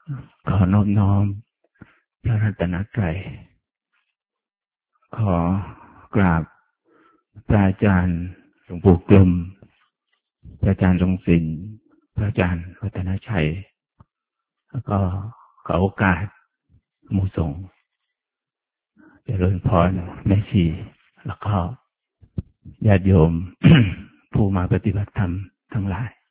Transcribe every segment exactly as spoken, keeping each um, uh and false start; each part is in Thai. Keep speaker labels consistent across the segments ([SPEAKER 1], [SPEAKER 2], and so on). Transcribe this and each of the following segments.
[SPEAKER 1] ขอนอบน้อมพระรัตนตรัยขอกราบพระอาจารย์หลวงปู่กลมพระอาจารย์ทรงศิลป์พระอาจารย์วัฒนชัยแล้วก็ขอโอกาสหมู่สงฆ์เจริญพรแม่ชีแล้วก็ญาติโยม ผู้มาปฏิบัติธรรมทั้งหลาย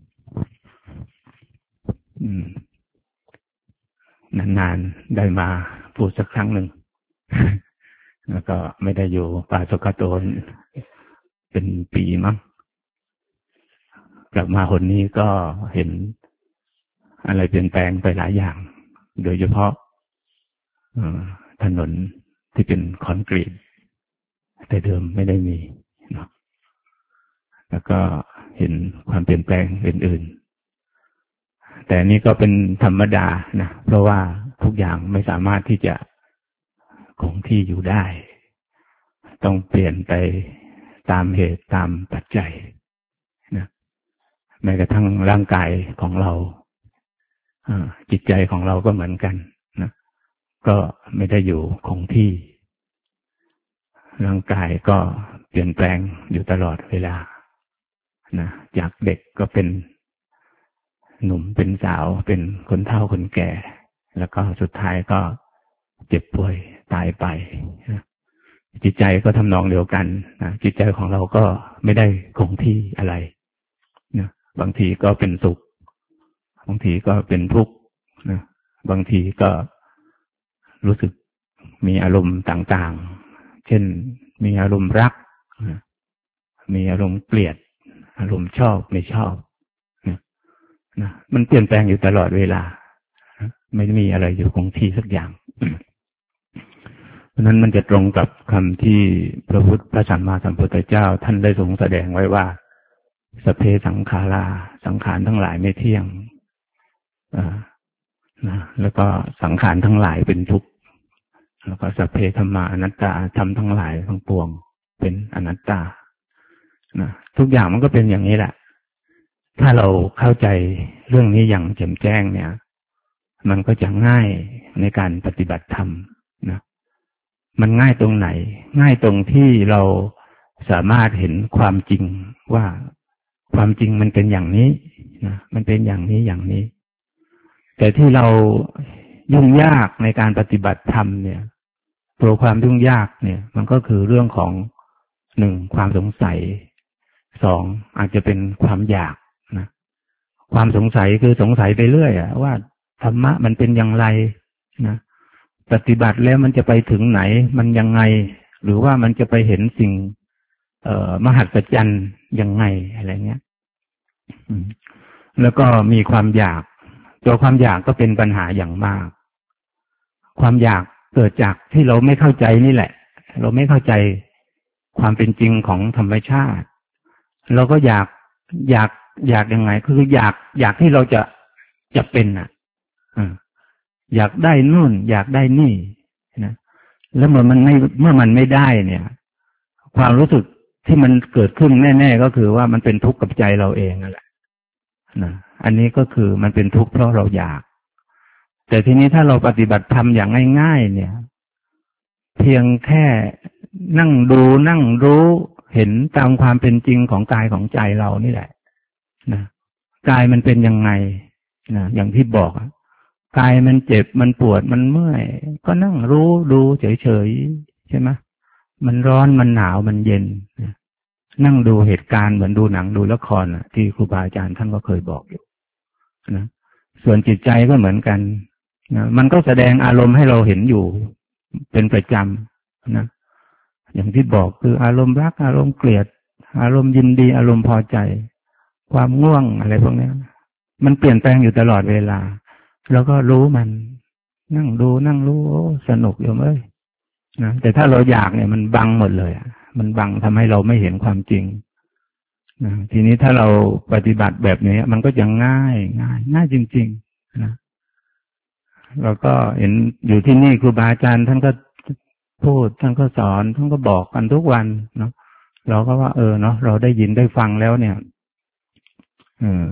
[SPEAKER 1] นานๆได้มาพูดสักครั้งหนึ่ง แล้วก็ไม่ได้อยู่ป่าสกโตนเป็นปีมั้งกลับมาคนนี้ก็เห็นอะไรเปลี่ยนแปลงไปหลายอย่างโดยเฉพาะถนนที่เป็นคอนกรีตแต่เดิมไม่ได้มีเนาะแล้วก็เห็นความเปลี่ยนแปลงอื่นๆแต่นี่ก็เป็นธรรมดานะเพราะว่าทุกอย่างไม่สามารถที่จะคงที่อยู่ได้ต้องเปลี่ยนไปตามเหตุตามปัจจัยนะแม้กระทั่งร่างกายของเราจิตใจของเราก็เหมือนกันนะก็ไม่ได้อยู่คงที่ร่างกายก็เปลี่ยนแปลงอยู่ตลอดเวลานะจากเด็กก็เป็นหนุ่มเป็นสาวเป็นคนเฒ่าคนแก่แล้วก็สุดท้ายก็เจ็บป่วยตายไปนะจิตใจก็ทำนองเดียวกันนะจิตใจของเราก็ไม่ได้คงที่อะไรนะบางทีก็เป็นสุขบางทีก็เป็นทุกข์นะบางทีก็รู้สึกมีอารมณ์ต่างๆเช่นมีอารมณ์รักนะมีอารมณ์เกลียดอารมณ์ชอบไม่ชอบนะนะมันเปลี่ยนแปลงอยู่ตลอดเวลาไม่มีอะไรอยู่คงที่สักอย่างเพราะนั้นมันจะตรงกับคำที่พระพุทธพระสัมมาสัมพุทธเจ้าท่านได้ทรงแสดงไว้ว่าสัพเพสังขาราสังขารทั้งหลายไม่เที่ยงอ่านะแล้วก็สังขารทั้งหลายเป็นทุกข์แล้วก็สัพเพธัมมาอนัตตาธรรมทั้งหลายทั้งปวงเป็นอนัตตานะทุกอย่างมันก็เป็นอย่างนี้แหละถ้าเราเข้าใจเรื่องนี้อย่างแจ่มแจ้งเนี่ยมันก็จะง่ายในการปฏิบัติธรรมนะมันง่ายตรงไหนง่ายตรงที่เราสามารถเห็นความจริงว่าความจริงมันเป็นอย่างนี้นะมันเป็นอย่างนี้อย่างนี้แต่ที่เรายุ่งยากในการปฏิบัติธรรมเนี่ยตัวความยุ่งยากเนี่ยมันก็คือเรื่องของหนึ่งความสงสัยสองอาจจะเป็นความอยากนะความสงสัยคือสงสัยไปเรื่อยอะว่าธรรมะมันเป็นอย่างไรนะปฏิบัติแล้วมันจะไปถึงไหนมันยังไงหรือว่ามันจะไปเห็นสิ่งเอ่อมหัศจรรย์ยังไงอะไรเงี้ยแล้วก็มีความอยากตัวความอยากก็เป็นปัญหาอย่างมากความอยากเกิดจากที่เราไม่เข้าใจนี่แหละเราไม่เข้าใจความเป็นจริงของธรรมชาติเราก็อยากอยากอยากยังไงคืออยากอยากที่เราจะจะเป็นอ่ะอยากได้นู่นอยากได้นี่นะแล้วเมื่อมันไม่เมื่อมันไม่ได้เนี่ยความรู้สึกที่มันเกิดขึ้นแน่ๆก็คือว่ามันเป็นทุกข์กับใจเราเองนั่นแหละนะอันนี้ก็คือมันเป็นทุกข์เพราะเราอยากแต่ทีนี้ถ้าเราปฏิบัติธรรมอย่างง่ายๆเนี่ยเพียงแค่นั่งดูนั่งรู้เห็นตามความเป็นจริงของกายของใจเรานี่แหละนะกายมันเป็นยังไงนะอย่างที่บอกกายมันเจ็บมันปวดมันเมื่อยก็นั่งรู้ดูเฉยๆใช่ไหมมันร้อนมันหนาวมันเย็นนั่งดูเหตุการณ์เหมือนดูหนังดูละครที่ครูบาอาจารย์ท่านก็เคยบอกอยู่นะส่วนจิตใจก็เหมือนกันนะมันก็แสดงอารมณ์ให้เราเห็นอยู่เป็นประจำนะอย่างที่บอกคืออารมณ์รักอารมณ์เกลียดอารมณ์ยินดีอารมณ์พอใจความง่วงอะไรพวกนี้มันเปลี่ยนแปลงอยู่ตลอดเวลาแล้วก็รู้มันนั่งดูนั่งรู้โอ้สนุกอยู่เอ้ยนะแต่ถ้าเราอยากเนี่ยมันบังหมดเลยอ่ะมันบังทำให้เราไม่เห็นความจริงนะทีนี้ถ้าเราปฏิบัติแบบนี้มันก็จะง่ายง่ายง่ายจริงๆนะเราก็เห็นอยู่ที่นี่ครูบาอาจารย์ท่านก็พูดท่านก็สอนท่านก็บอกกันทุกวันเนาะเราก็ว่าเออเนาะเราได้ยินได้ฟังแล้วเนี่ยเออ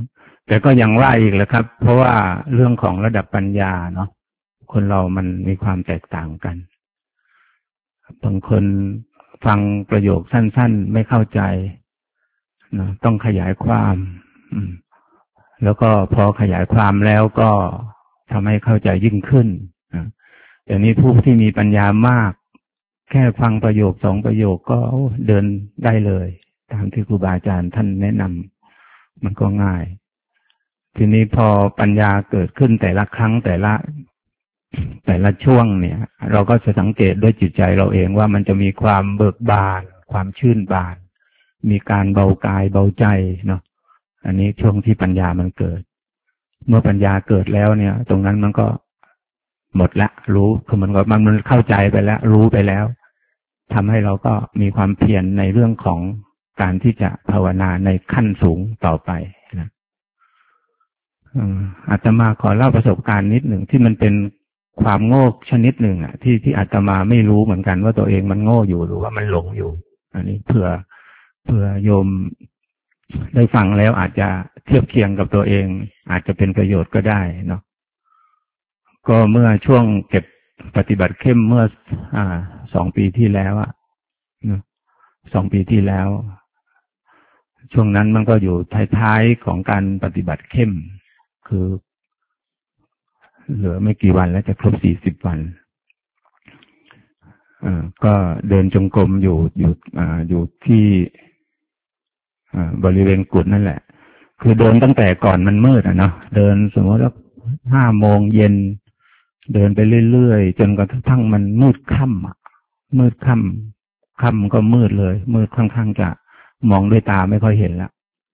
[SPEAKER 1] แต่ก็ยังว่าอีกแหละครับ เพราะว่าเรื่องของระดับปัญญาเนาะคนเรามันมีความแตกต่างกันบางคนฟังประโยคสั้นๆไม่เข้าใจนะต้องขยายความแล้วก็พอขยายความแล้วก็ทำให้เข้าใจยิ่งขึ้นนะแต่นี้ผู้ที่มีปัญญามากแค่ฟังประโยคสองประโยคก็เดินได้เลยตามที่ครูบาอาจารย์ท่านแนะนำมันก็ง่ายทีนี้พอปัญญาเกิดขึ้นแต่ละครั้งแต่ละแต่ละช่วงเนี่ยเราก็จะสังเกตด้วยจิตใจเราเองว่ามันจะมีความเบิกบานความชื่นบานมีการเบากายเบาใจเนาะอันนี้ช่วงที่ปัญญามันเกิดเมื่อปัญญาเกิดแล้วเนี่ยตรงนั้นมันก็หมดละรู้คือมันก็มันมันเข้าใจไปแล้วรู้ไปแล้วทำให้เราก็มีความเพียรในเรื่องของการที่จะภาวนาในขั้นสูงต่อไปนะอาตมาขอเล่าประสบการณ์นิดหนึ่งที่มันเป็นความโง่ชนิดหนึ่งอ่ะที่ที่อาตมาไม่รู้เหมือนกันว่าตัวเองมันโง่อยู่หรือว่ามันหลงอยู่อันนี้เผื่อเผื่อโยมได้ฟังแล้วอาจจะเทียบเคียงกับตัวเองอาจจะเป็นประโยชน์ก็ได้เนาะก็เมื่อช่วงเก็บปฏิบัติเข้มเมื่ออ่าสองปีที่แล้วอ่ะสองปีที่แล้วช่วงนั้นมันก็อยู่ท้ายๆของการปฏิบัติเข้มคือเหลือไม่กี่วันแล้วจะครบสี่สิบวันอ่าก็เดินจงกรมอยู่อยู่อ่าอยู่ที่อ่าบริเวณกุฏนั่นแหละคือเดินตั้งแต่ก่อนมันมืดอ่ะเนาะเดินสมมติว่าห้าโมงเย็นเดินไปเรื่อยๆจนกระทั่งมันมืดค่ำอ่ะมืดค่ำค่ำก็มืดเลยมืดค่อนข้างจะมองด้วยตาไม่ค่อยเห็นแล้ว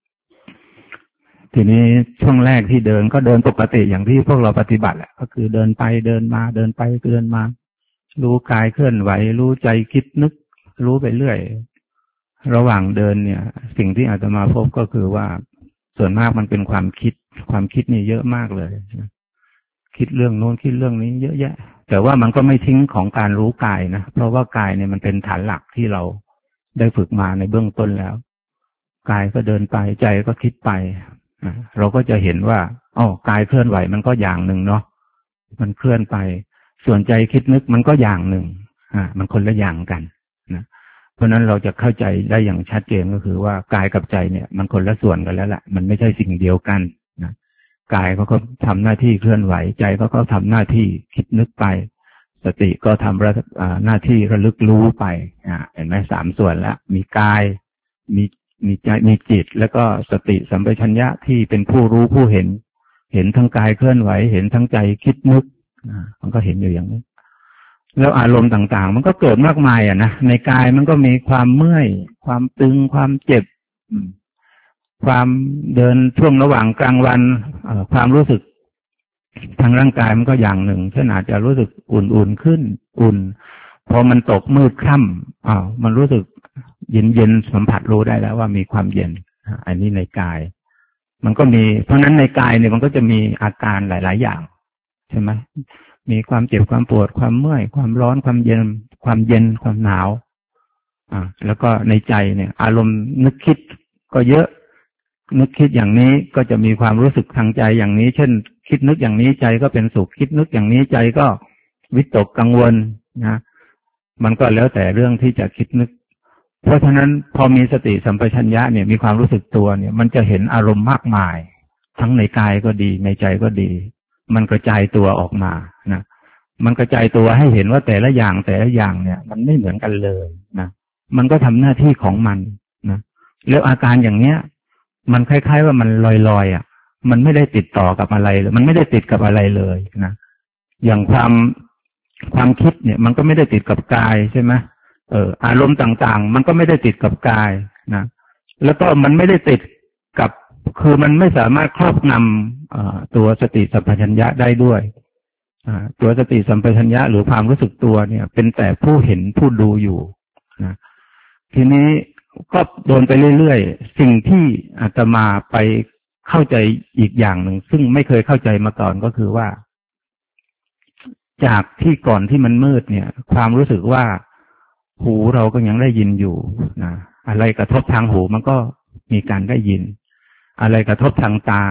[SPEAKER 1] ทีนี้ช่วงแรกที่เดินก็เดินปกติอย่างที่พวกเราปฏิบัติแหละก็คือเดินไปเดินมาเดินไปเดินมารู้กายเคลื่อนไหวรู้ใจคิดนึกรู้ไปเรื่อยระหว่างเดินเนี่ยสิ่งที่อาตมาพบก็คือว่าส่วนมากมันเป็นความคิดความคิดนี่เยอะมากเลยคิดเรื่องโน้นคิดเรื่องนี้เยอะแยะแต่ว่ามันก็ไม่ทิ้งของการรู้กายนะเพราะว่ากายเนี่ยมันเป็นฐานหลักที่เราได้ฝึกมาในเบื้องต้นแล้วกายก็เดินไปใจก็คิดไปเราก็จะเห็นว่าอ๋อกายเคลื่อนไหวมันก็อย่างหนึ่งเนาะมันเคลื่อนไปส่วนใจคิดนึกมันก็อย่างหนึ่งอ่ามันคนละอย่างกันนะเพราะนั้นเราจะเข้าใจได้อย่างชัดเจนก็คือว่ากายกับใจเนี่ยมันคนละส่วนกันแล้วแหละมันไม่ใช่สิ่งเดียวกันนะกายเขาก็ทำหน้าที่เคลื่อนไหวใจเขาก็ทำหน้าที่คิดนึกไปสติก็ทำหน้าที่ระลึกรู้ไปอ่าเห็นไหมสามส่วนแล้วมีกายมีมีใจมีจิตแล้วก็สติสัมปชัญญะที่เป็นผู้รู้ผู้เห็นเห็นทั้งกายเคลื่อนไหวเห็นทั้งใจคิดนึกอ่ามันก็เห็นอยู่อย่างนี้แล้วอารมณ์ต่างๆมันก็เกิดมากมายอ่ะนะในกายมันก็มีความเมื่อยความตึงความเจ็บความเดินช่วงระหว่างกลางวันความรู้สึกทางร่างกายมันก็อย่างหนึ่งเช่นอาจจะรู้สึกอุ่นๆขึ้นอุ่นพอมันตกมืดค่ำอ้าวมันรู้สึกเย็นๆสัมผัสรู้ได้แล้วว่ามีความเย็นอันนี้ในกายมันก็มีเพราะนั้นในกายเนี่ยมันก็จะมีอาการหลายๆอย่างใช่ไหมมีความเจ็บความปวดความเมื่อยความร้อนความเย็นความเย็นความหนาวอ่าแล้วก็ในใจเนี่ยอารมณ์นึกคิดก็เยอะนึกคิดอย่างนี้ก็จะมีความรู้สึกทางใจอย่างนี้เช่นคิดนึกอย่างนี้ใจก็เป็นสุขคิดนึกอย่างนี้ใจก็วิตกกังวลนะมันก็แล้วแต่เรื่องที่จะคิดนึกเพราะฉะนั้นพอมีสติสัมปชัญญะเนี่ยมีความรู้สึกตัวเนี่ยมันจะเห็นอารมณ์มากมายทั้งในกายก็ดีในใจก็ดีมันกระจายตัวออกมานะมันกระจายตัวให้เห็นว่าแต่ละอย่างแต่ละอย่างเนี่ยมันไม่เหมือนกันเลยนะมันก็ทำหน้าที่ของมันนะแล้วอาการอย่างเนี้ยมันคล้ายๆว่ามันลอยๆอ่ะมันไม่ได้ติดต่อกับอะไรเลยมันไม่ได้ติดกับอะไรเลยนะอย่างความความคิดเนี่ยมันก็ไม่ได้ติดกับกายใช่ไหมเอออารมณ์ต่างๆมันก็ไม่ได้ติดกับกายนะแล้วก็มันไม่ได้ติดกับคือมันไม่สามารถครอบงำตัวสติสัมปชัญญะได้ด้วยตัวสติสัมปชัญญะหรือความรู้สึกตัวเนี่ยเป็นแต่ผู้เห็นผู้ดูอยู่นะทีนี้ก็โดนไปเรื่อยๆสิ่งที่อาตมาไปเข้าใจอีกอย่างหนึ่งซึ่งไม่เคยเข้าใจมาก่อนก็คือว่าจากที่ก่อนที่มันมืดเนี่ยความรู้สึกว่าหูเราก็ยังได้ยินอยู่นะอะไรกระทบทางหูมันก็มีการได้ยินอะไรกระทบทางตา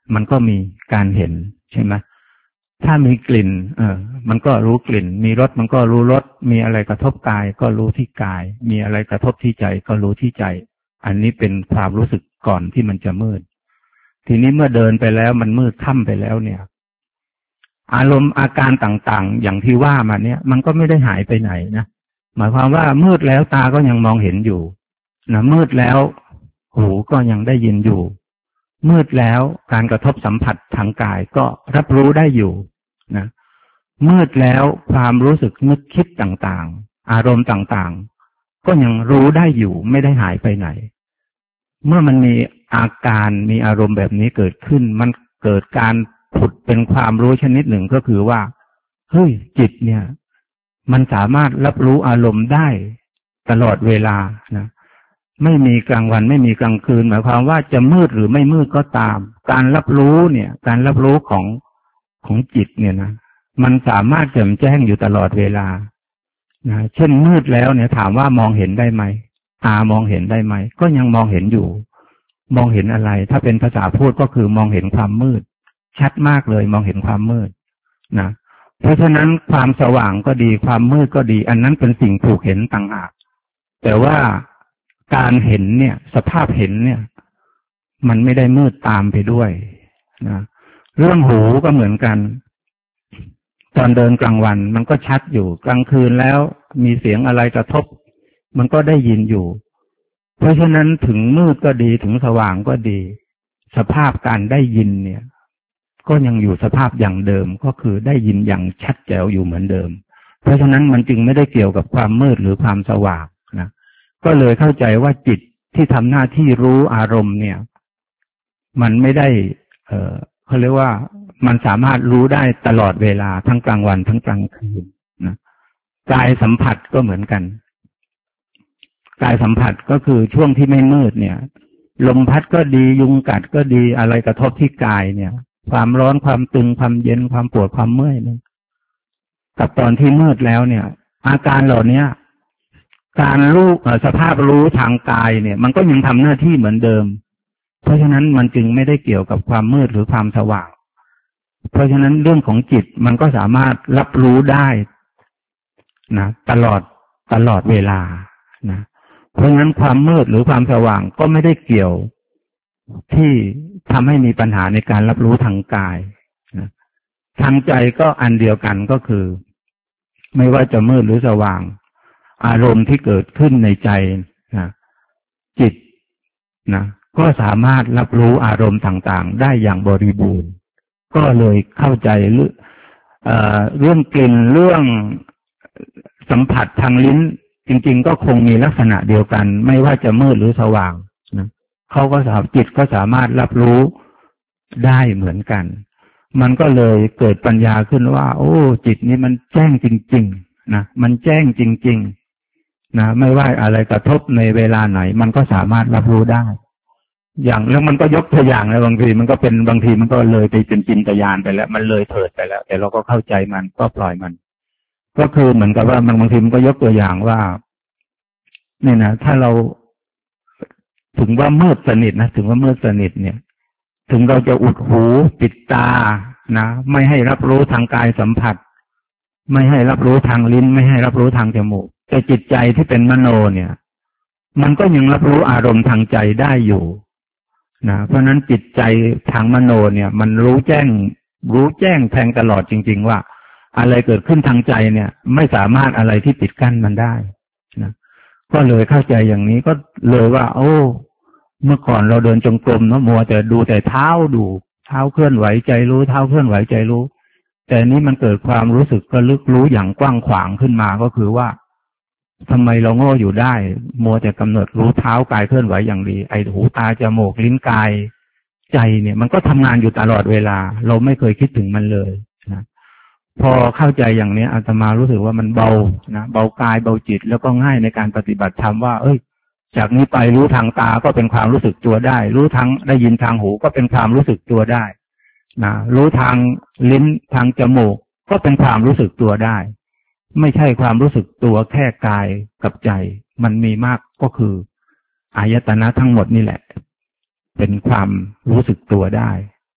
[SPEAKER 1] มันก็มีการเห็นใช่ไหมถ้ามีกลิ่นเออมันก็รู้กลิ่นมีรสมันก็รู้รสมีอะไรกระทบกายก็รู้ที่กายมีอะไรกระทบที่ใจก็รู้ที่ใจอันนี้เป็นความรู้สึกก่อนที่มันจะมืดทีนี้เมื่อเดินไปแล้วมันมืดค่ำไปแล้วเนี่ยอารมณ์อาการต่างๆอย่างที่ว่ามาเนี่ยมันก็ไม่ได้หายไปไหนนะหมายความว่ามืดแล้วตาก็ยังมองเห็นอยู่นะมืดแล้วหูก็ยังได้ยินอยู่มืดแล้วการกระทบสัมผัสทางกายก็รับรู้ได้อยู่นะมืดแล้วความรู้สึกนึกคิดต่างๆอารมณ์ต่างๆก็ยังรู้ได้อยู่ไม่ได้หายไปไหนเมื่อมันมีอาการมีอารมณ์แบบนี้เกิดขึ้นมันเกิดการผุดเป็นความรู้ชนิดหนึ่งก็คือว่าเฮ้ยจิตเนี่ยมันสามารถรับรู้อารมณ์ได้ตลอดเวลานะไม่มีกลางวันไม่มีกลางคืนหมายความว่าจะมืดหรือไม่มืดก็ตามการรับรู้เนี่ยการรับรู้ของของจิตเนี่ยนะมันสามารถแจ่มแจ้งอยู่ตลอดเวลานะเช่นมืดแล้วเนี่ยถามว่ามองเห็นได้ไหมตามองเห็นได้ไหมก็ยังมองเห็นอยู่มองเห็นอะไรถ้าเป็นภาษาพูดก็คือมองเห็นความมืดชัดมากเลยมองเห็นความมืดนะเพราะฉะนั้นความสว่างก็ดีความมืดก็ดีอันนั้นเป็นสิ่งถูกเห็นต่างหากแต่ว่าการเห็นเนี่ยสภาพเห็นเนี่ยมันไม่ได้มืดตามไปด้วยนะเรื่องหูก็เหมือนกันตอนเดินกลางวันมันก็ชัดอยู่กลางคืนแล้วมีเสียงอะไรกระทบมันก็ได้ยินอยู่เพราะฉะนั้นถึงมืดก็ดีถึงสว่างก็ดีสภาพการได้ยินเนี่ยก็ยังอยู่สภาพอย่างเดิมก็คือได้ยินอย่างชัดแจ๋วอยู่เหมือนเดิมเพราะฉะนั้นมันจึงไม่ได้เกี่ยวกับความมืดหรือความสว่างนะก็เลยเข้าใจว่าจิตที่ทำหน้าที่รู้อารมณ์เนี่ยมันไม่ได้เอ่อเขาเรียกว่ามันสามารถรู้ได้ตลอดเวลาทั้งกลางวันทั้งกลางคืนนะกายสัมผัสก็เหมือนกันกายสัมผัสก็คือช่วงที่ไม่มืดเนี่ยลมพัดก็ดียุงกัดก็ดีอะไรกระทบที่กายเนี่ยความร้อนความตึงความเย็นความปวดความเมื่อยเนี่ยกับตอนที่มืดแล้วเนี่ยอาการเหล่านี้การรู้สภาพรู้ทางกายเนี่ยมันก็ยังทำหน้าที่เหมือนเดิมเพราะฉะนั้นมันจึงไม่ได้เกี่ยวกับความมืดหรือความสว่างเพราะฉะนั้นเรื่องของจิตมันก็สามารถรับรู้ได้นะตลอดตลอดเวลานะเพราะฉะนั้นความมืดหรือความสว่างก็ไม่ได้เกี่ยวที่ทำให้มีปัญหาในการรับรู้ทางกายนะทางใจก็อันเดียวกันก็คือไม่ว่าจะมืดหรือสว่างอารมณ์ที่เกิดขึ้นในใจนะจิตนะก็สามารถรับรู้อารมณ์ต่างๆได้อย่างบริบูรณ์ก็เลยเข้าใจเรื่องเอ่อเรื่องกลิ่นเรื่องสัมผัสทางลิ้นจริงๆก็คงมีลักษณะเดียวกันไม่ว่าจะมืดหรือสว่างนะเขาก็สามารถจิตก็สามารถรับรู้ได้เหมือนกันมันก็เลยเกิดปัญญาขึ้นว่าโอ้จิตนี้มันแจ้งจริงๆนะมันแจ้งจริงๆนะไม่ว่าอะไรกระทบในเวลาไหนมันก็สามารถรับรู้ได้อย่างแล้วมันก็ยกตัวอย่างแล้วบางทีมันก็เป็นบางทีมันก็เลยไปเป็นจินตญาณไปแล้วมันเลยเถิดไปแล้วแต่เราก็เข้าใจมันก็ปล่อยมันก็คือเหมือนกับว่ามันบางทีมันก็ยกตัวอย่างว่าเนี่ยนะถ้าเราถึงว่ามืดสนิทนะถึงว่ามืดสนิทเนี่ยถึงเราจะอุดหูปิดตานะไม่ให้รับรู้ทางกายสัมผัสไม่ให้รับรู้ทางลิ้นไม่ให้รับรู้ทางจมูกแต่จิตใจที่เป็นมโนเนี่ยมันก็ยังรับรู้อารมณ์ทางใจได้อยู่นะเพราะนั้นจิตใจทางมโนเนี่ยมันรู้แจ้งรู้แจ้งแทงตลอดจริงๆว่าอะไรเกิดขึ้นทางใจเนี่ยไม่สามารถอะไรที่ปิดกั้นมันได้นะก็เลยเข้าใจอย่างนี้ก็เลยว่าโอ้เมื่อก่อนเราเดินจงกรมเนาะมัวแต่ดูแต่เท้าดูเท้าเคลื่อนไหวใจรู้เท้าเคลื่อนไหวใจรู้แต่นี้มันเกิดความรู้สึกระลึกรู้อย่างกว้างขวางขึ้นมาก็คือว่าทำไมเราโง่อยู่ได้มัวแต่กำหนดรู้เท้ากายเคลื่อนไหวอย่างดีไอ้หูตาจมูกลิ้นกายใจเนี่ยมันก็ทำงานอยู่ตลอดเวลาเราไม่เคยคิดถึงมันเลยนะพอเข้าใจอย่างนี้อาตมารู้สึกว่ามันเบานะเบากายเบาจิตแล้วก็ง่ายในการปฏิบัติธรรมว่าเอ้ยจากนี้ไปรู้ทางตาก็เป็นความรู้สึกตัวได้รู้ทางได้ยินทางหูก็เป็นความรู้สึกตัวได้นะรู้ทางลิ้นทางจมูกก็เป็นความรู้สึกตัวได้ไม่ใช่ความรู้สึกตัวแค่กายกับใจมันมีมากก็คืออายตนะทั้งหมดนี่แหละเป็นความรู้สึกตัวได้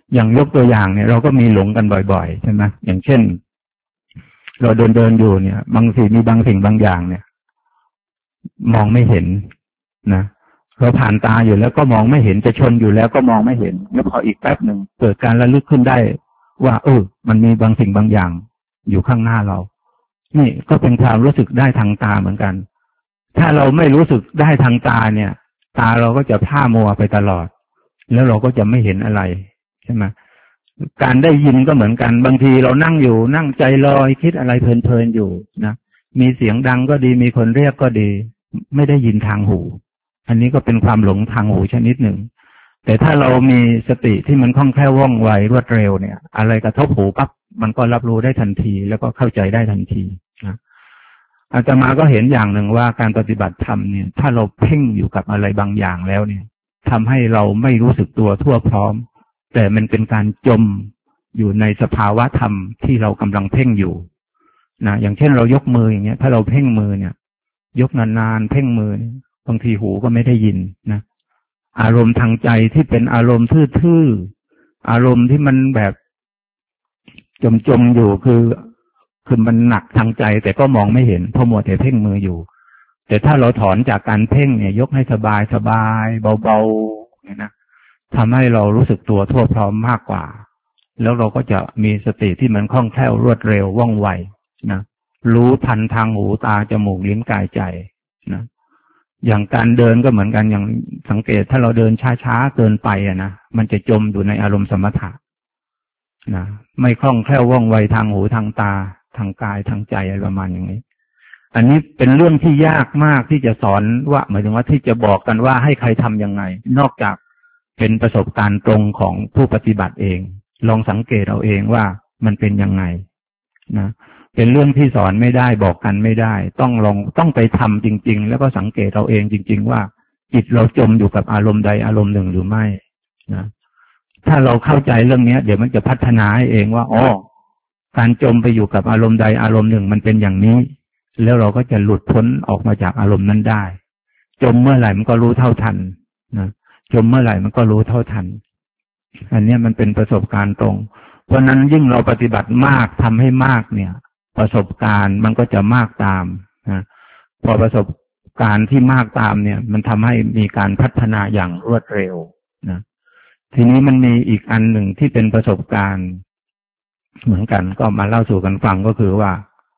[SPEAKER 1] อย่างยกตัวอย่างเนี่ยเราก็มีหลงกันบ่อยๆใช่ไหมอย่างเช่นเราเดินเดินอยู่เนี่ยบางทีมีบางสิ่งบางอย่างเนี่ยมองไม่เห็นนะเราผ่านตาอยู่แล้วก็มองไม่เห็นจะชนอยู่แล้วก็มองไม่เห็นแล้วพออีกแป๊บหนึ่งเกิดการระลึกขึ้นได้ว่าเออมันมีบางสิ่งบางอย่างอยู่ข้างหน้าเรานี่ก็เป็นความรู้สึกได้ทางตาเหมือนกันถ้าเราไม่รู้สึกได้ทางตาเนี่ยตาเราก็จะพร่ามัวไปตลอดแล้วเราก็จะไม่เห็นอะไรใช่ไหมการได้ยินก็เหมือนกันบางทีเรานั่งอยู่นั่งใจลอยคิดอะไรเพลินๆอยู่นะมีเสียงดังก็ดีมีคนเรียกก็ดีไม่ได้ยินทางหูอันนี้ก็เป็นความหลงทางหูชนิดหนึ่งแต่ถ้าเรามีสติที่มันคล่องแคล่วว่องไวรวดเร็วเนี่ยอะไรกระทบหูปั๊บมันก็รับรู้ได้ทันทีแล้วก็เข้าใจได้ทันทีนะอาตมาก็เห็นอย่างหนึ่งว่าการปฏิบัติธรรมเนี่ยถ้าเราเพ่งอยู่กับอะไรบางอย่างแล้วเนี่ยทำให้เราไม่รู้สึกตัวทั่วพร้อมแต่มันเป็นการจมอยู่ในสภาวะธรรมที่เรากำลังเพ่งอยู่นะอย่างเช่นเรายกมืออย่างเงี้ยถ้าเราเพ่งมือเนี่ยยกนานๆเพ่งมือบางทีหูก็ไม่ได้ยินนะอารมณ์ทางใจที่เป็นอารมณ์ทื่อๆอารมณ์ที่มันแบบจมๆอยู่คือคือมันหนักทางใจแต่ก็มองไม่เห็นเพราะมัวแต่เพ่งมืออยู่แต่ถ้าเราถอนจากการเพ่งเนี่ยยกให้สบายสบายเบาๆเนี่ยนะทำให้เรารู้สึกตัวทั่วพร้อมมากกว่าแล้วเราก็จะมีสติที่มันคล่องแคล่วรวดเร็วว่องไวนะรู้ทันทางหูตาจมูกลิ้นกายใจนะอย่างการเดินก็เหมือนกันอย่างสังเกตถ้าเราเดินช้าๆเกินไปอ่ะนะมันจะจมอยู่ในอารมณ์สมถะนะไม่คล่องแคล่วว่องไวทางหูทางตาทางกายทางใจอะไรประมาณอย่างนี้อันนี้เป็นเรื่องที่ยากมากที่จะสอนว่าหมายถึงว่าที่จะบอกกันว่าให้ใครทำยังไงนอกจากเป็นประสบการณ์ตรงของผู้ปฏิบัติเองลองสังเกตเอาเองว่ามันเป็นยังไงนะเป็นเรื่องที่สอนไม่ได้บอกกันไม่ได้ต้องลองต้องไปทำจริงๆแล้วก็สังเกตเอาเองจริงๆว่าจิตเราจมอยู่กับอารมณ์ใดอารมณ์หนึ่งหรือไม่นะถ้าเราเข้าใจเรื่องนี้เดี๋ยวมันจะพัฒนาให้เองว่าอ๋อการจมไปอยู่กับอารมณ์ใดอารมณ์หนึ่งมันเป็นอย่างนี้แล้วเราก็จะหลุดพ้นออกมาจากอารมณ์นั้นได้จมเมื่อไหร่มันก็รู้เท่าทันนะจมเมื่อไหร่มันก็รู้เท่าทันอันนี้มันเป็นประสบการณ์ตรงเพราะนั้นยิ่งเราปฏิบัติมากทำให้มากเนี่ยประสบการณ์มันก็จะมากตามนะพอประสบการณ์ที่มากตามเนี่ยมันทำให้มีการพัฒนาอย่างรวดเร็วนะทีนี้มันมีอีกอันหนึ่งที่เป็นประสบการณ์เหมือนกันก็มาเล่าสู่กันฟังก็คือว่า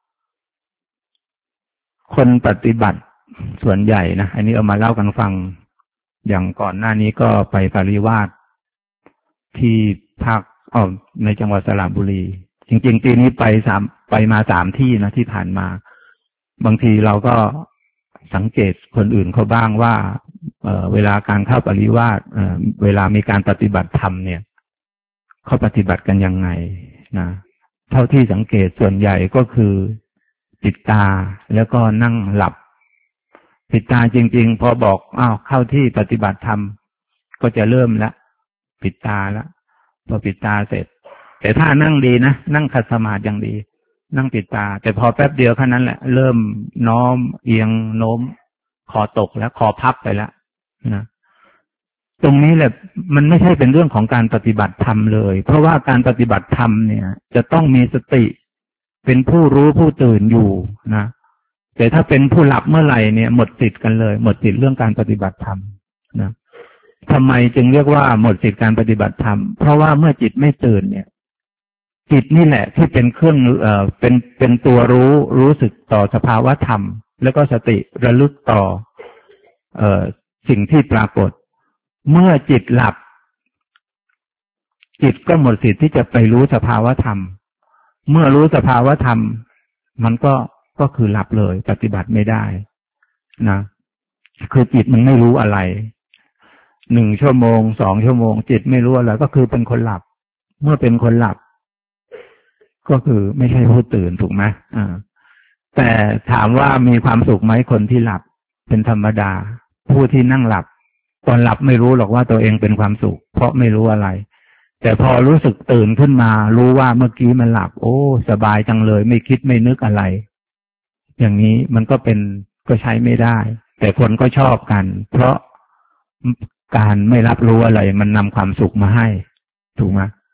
[SPEAKER 1] คนปฏิบัติส่วนใหญ่นะอันนี้เอามาเล่ากันฟังอย่างก่อนหน้านี้ก็ไปปริวาสที่ภาคอ๋อในจังหวัดสระบุรีจริงๆปีนี้ไปสามไปมาสามที่นะที่ผ่านมาบางทีเราก็สังเกตคนอื่นเขาบ้างว่าเอ่อเวลาการเข้าปริวาสเอ่อเวลามีการปฏิบัติธรรมเนี่ยเขาปฏิบัติกันยังไงนะเท่าที่สังเกตส่วนใหญ่ก็คือปิดตาแล้วก็นั่งหลับปิดตาจริงๆพอบอกอ้าวเข้าที่ปฏิบัติธรรมก็จะเริ่มละปิดตาละพอปิดตาเสร็จแต่ถ้านั่งดีนะนั่งขัดสมาธิอย่างดีนั่งปิดตาแต่พอแป๊บเดียวแค่นั้นแหละเริ่มน้อมเอียงโน้มคอตกแล้วคอพับไปแล้วนะตรงนี้แหละมันไม่ใช่เป็นเรื่องของการปฏิบัติธรรมเลยเพราะว่าการปฏิบัติธรรมเนี่ยจะต้องมีสติเป็นผู้รู้ผู้ตื่นอยู่นะแต่ถ้าเป็นผู้หลับเมื่อไหร่เนี่ยหมดสิทธิ์กันเลยหมดสิทธิ์เรื่องการปฏิบัติธรรมนะทำไมจึงเรียกว่าหมดสิทธิ์การปฏิบัติธรรมเพราะว่าเมื่อจิตไม่ตื่นเนี่ยจิตนี่แหละที่เป็นเครื่องเอ่อเป็นเป็นตัวรู้รู้สึกต่อสภาวะธรรมแล้วก็สติระลึกต่อเอ่อสิ่งที่ปรากฏเมื่อจิตหลับจิตก็หมดสิทธิ์ที่จะไปรู้สภาวะธรรมเมื่อรู้สภาวะธรรมมันก็ก็คือหลับเลยปฏิบัติไม่ได้นะคือจิตมันไม่รู้อะไรหนึ่งชั่วโมงสองชั่วโมงจิตไม่รู้อะไรก็คือเป็นคนหลับเมื่อเป็นคนหลับก็คือไม่ใช่ผู้ตื่นถูกไหมอ่าแต่ถามว่ามีความสุขไหมคนที่หลับเป็นธรรมดาผู้ที่นั่งหลับตอนหลับไม่รู้หรอกว่าตัวเองเป็นความสุขเพราะไม่รู้อะไรแต่พอรู้สึกตื่นขึ้นมารู้ว่าเมื่อกี้มันหลับโอ้สบายจังเลยไม่คิดไม่นึกอะไรอย่างนี้มันก็เป็นก็ใช้ไม่ได้แต่คนก็ชอบกันเพราะการไม่รับรู้อะไรมันนำความสุขมาให้ถูกไหม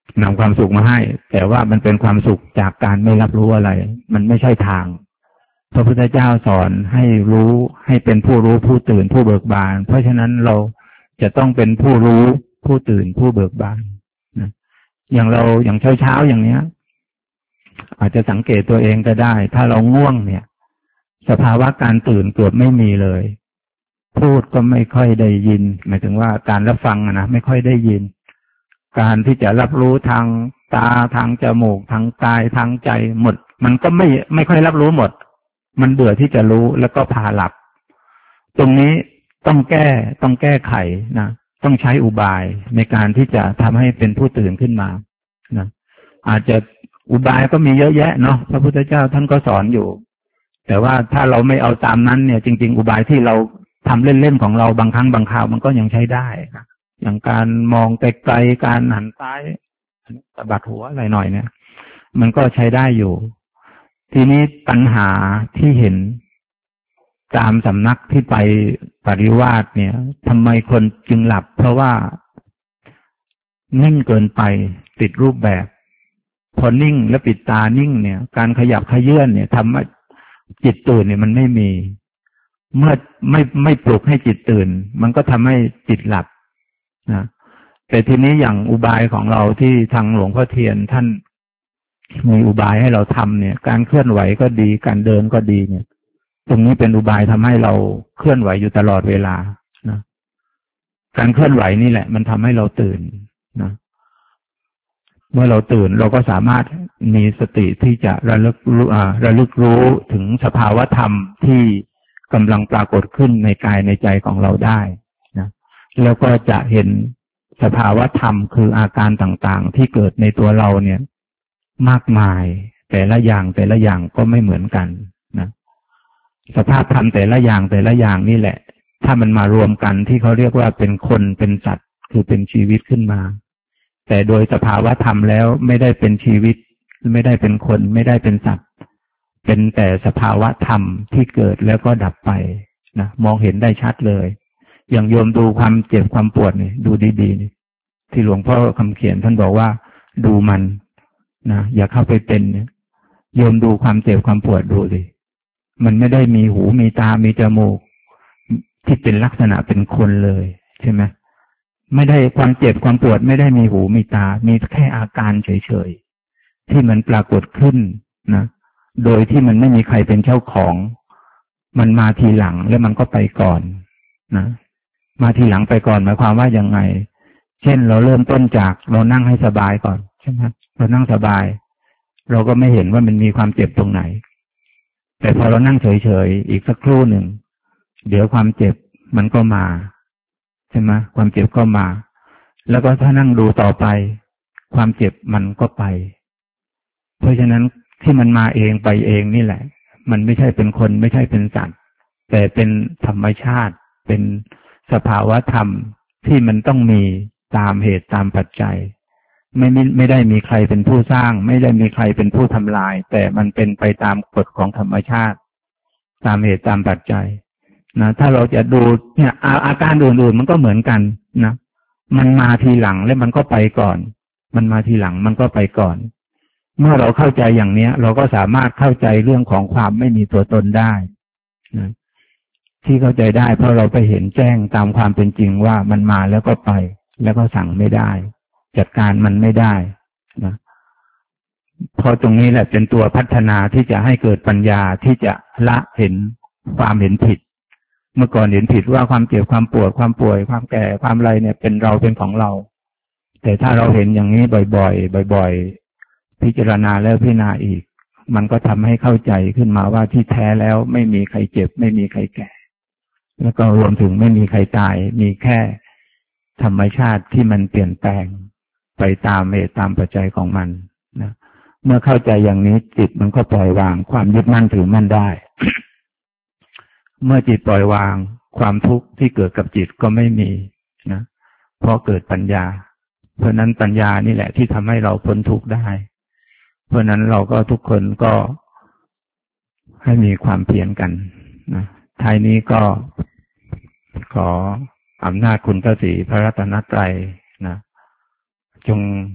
[SPEAKER 1] นำความสุขมาให้แต่ว่ามันเป็นความสุขจากการไม่รับรู้อะไรมันไม่ใช่ทางพระพุทธเจ้าสอนให้รู้ให้เป็นผู้รู้ผู้ตื่นผู้เบิกบานเพราะฉะนั้นเราจะต้องเป็นผู้รู้ผู้ตื่นผู้เบิกบานนะอย่างเราอย่างเช้าๆอย่างเนี้ยอาจจะสังเกตตัวเองก็ได้ถ้าเราง่วงเนี่ยสภาวะการตื่นเกือบไม่มีเลยพูดก็ไม่ค่อยได้ยินหมายถึงว่าการรับฟังนะไม่ค่อยได้ยินการที่จะรับรู้ทางตาทางจมูกทางกายทางใจหมดมันก็ไม่ไม่ค่อยรับรู้หมดมันเบื่อที่จะรู้แล้วก็พาหลับตรงนี้ต้องแก้ต้องแก้ไขนะต้องใช้อุบายในการที่จะทำให้เป็นผู้ตื่นขึ้นมานะอาจจะอุบายก็มีเยอะแยะเนาะพระพุทธเจ้าท่านก็สอนอยู่แต่ว่าถ้าเราไม่เอาตามนั้นเนี่ยจริงๆอุบายที่เราทำเล่นๆของเราบางครั้งบางคราวมันก็ยังใช้ได้นะอย่างการมองไกลๆการหันซ้ายสะบัดหัวอะไรหน่อยเนี่ยมันก็ใช้ได้อยู่ทีนี้ปัญหาที่เห็นตามสำนักที่ไปปริวาสเนี่ยทำไมคนจึงหลับเพราะว่านิ่งเกินไปติดรูปแบบพอนิ่งแล้วปิดตานิ่งเนี่ยการขยับขยื่นเนี่ยทำให้จิตตื่นเนี่ยมันไม่มีเมื่อไม่ไม่ปลุกให้จิตตื่นมันก็ทำให้จิตหลับนะแต่ทีนี้อย่างอุบายของเราที่ทางหลวงพ่อเทียนท่านมีอุบายให้เราทำเนี่ยการเคลื่อนไหวก็ดีการเดินก็ดีเนี่ยตรงนี้เป็นอุบายทำให้เราเคลื่อนไหวอยู่ตลอดเวลานะการเคลื่อนไหวนี่แหละมันทำให้เราตื่นนะเมื่อเราตื่นเราก็สามารถมีสติที่จะระลึกรู้อ่าระลึกรู้ถึงสภาวะธรรมที่กำลังปรากฏขึ้นในกายในใจของเราได้นะแล้วก็จะเห็นสภาวะธรรมคืออาการต่างๆที่เกิดในตัวเราเนี่ยมากมายแต่ละอย่างแต่ละอย่างก็ไม่เหมือนกันนะสภาพธรรมแต่ละอย่างแต่ละอย่างนี่แหละถ้ามันมารวมกันที่เขาเรียกว่าเป็นคนเป็นสัตว์คือเป็นชีวิตขึ้นมาแต่โดยสภาวะธรรมแล้วไม่ได้เป็นชีวิตไม่ได้เป็นคนไม่ได้เป็นสัตว์เป็นแต่สภาวะธรรมที่เกิดแล้วก็ดับไปนะมองเห็นได้ชัดเลยอย่างโยมดูความเจ็บความปวดนี่ดูดีๆนี่ที่หลวงพ่อคำเขียนท่านบอกว่าดูมันนะอย่าเข้าไปเป็นเนี่ยโยมดูความเจ็บความปวดดูสิมันไม่ได้มีหูมีตามีจมูกที่เป็นลักษณะเป็นคนเลยใช่ไหมไม่ได้ความเจ็บความปวดไม่ได้มีหูมีตามีแค่อาการเฉยๆที่มันปรากฏขึ้นนะโดยที่มันไม่มีใครเป็นเจ้าของมันมาทีหลังแล้วมันก็ไปก่อนนะมาทีหลังไปก่อนหมายความว่ายังไงเช่นเราเริ่มต้นจากเรานั่งให้สบายก่อนใช่ไหมเรานั่งสบายเราก็ไม่เห็นว่ามันมีความเจ็บตรงไหนแต่พอเรานั่งเฉยๆอีกสักครู่หนึ่งเดี๋ยวความเจ็บมันก็มาใช่ไหมความเจ็บก็มาแล้วก็ถ้านั่งดูต่อไปความเจ็บมันก็ไปเพราะฉะนั้นที่มันมาเองไปเองนี่แหละมันไม่ใช่เป็นคนไม่ใช่เป็นสัตว์แต่เป็นธรรมชาติเป็นสภาวะธรรมที่มันต้องมีตามเหตุตามปัจจัยไม่ไม่ไม่ได้มีใครเป็นผู้สร้างไม่ได้มีใครเป็นผู้ทำลายแต่มันเป็นไปตามกฎของธรรมชาติตามเหตุตามปัจจัยนะถ้าเราจะดูเนี่ยอาอาการอื่นๆมันก็เหมือนกันนะมันมาทีหลังแล้วมันก็ไปก่อนมันมาทีหลังมันก็ไปก่อนเมื่อเราเข้าใจอย่างเนี้ยเราก็สามารถเข้าใจเรื่องของความไม่มีตัวตนได้นะที่เข้าใจได้เพราะเราไปเห็นแจ้งตามความเป็นจริงว่ามันมาแล้วก็ไปแล้วก็สั่งไม่ได้จัดการมันไม่ได้นะเพราะตรงนี้แหละเป็นตัวพัฒนาที่จะให้เกิดปัญญาที่จะละเห็นความเห็นผิดเมื่อก่อนเห็นผิดว่าความเจ็บความปวดความป่วยความแก่ความอะไรเนี่ยเป็นเราเป็นของเราแต่ถ้าเราเห็นอย่างนี้บ่อยๆบ่อยๆพิจารณาแล้วพิจารณาอีกมันก็ทำให้เข้าใจขึ้นมาว่าที่แท้แล้วไม่มีใครเจ็บไม่มีใครแก่แล้วก็รวมถึงไม่มีใครตายมีแค่ธรรมชาติที่มันเปลี่ยนแปลงไปตามเหตุตามปัจจัยของมันนะเมื่อเข้าใจอย่างนี้จิตมันก็ปล่อยวางความยึดมั่นถือมั่นได้ เมื่อจิตปล่อยวางความทุกข์ที่เกิดกับจิตก็ไม่มีนะเพราะเกิดปัญญาเพราะนั้นปัญญานี่แหละที่ทำให้เราพ้นทุกข์ได้เพราะนั้นเราก็ทุกคนก็ให้มีความเพียรกันนะท้ายนี้ก็ขออำนาจคุณพระศรีพระรัตนตรัยนะจง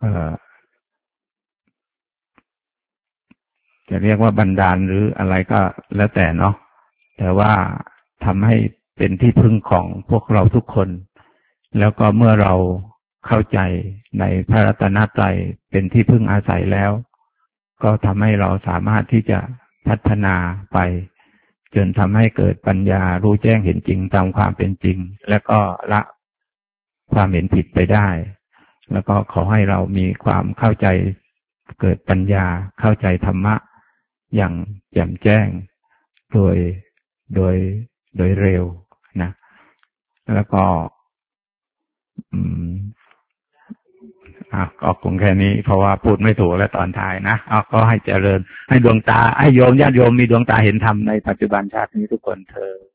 [SPEAKER 1] เอ่อจะเรียกว่าบันดาลหรืออะไรก็แล้วแต่เนาะแต่ว่าทำให้เป็นที่พึ่งของพวกเราทุกคนแล้วก็เมื่อเราเข้าใจในพระรัตนตรัยเป็นที่พึ่งอาศัยแล้วก็ทำให้เราสามารถที่จะพัฒนาไปจนทำให้เกิดปัญญารู้แจ้งเห็นจริงตามความเป็นจริงแล้วก็ละความเห็นผิดไปได้แล้วก็ขอให้เรามีความเข้าใจเกิดปัญญาเข้าใจธรรมะอย่างแจ่มแจ้งโดยโดยโดยเร็วนะแล้วก็อืมอ่ะก็คงแค่นี้เพราะว่าพูดไม่ถูกแล้วตอนท้ายนะเอาก็ให้เจริญให้ดวงตาให้โยมญาติโยมมีดวงตาเห็นธรรมในปัจจุบันชาตินี้ทุกคนเธอ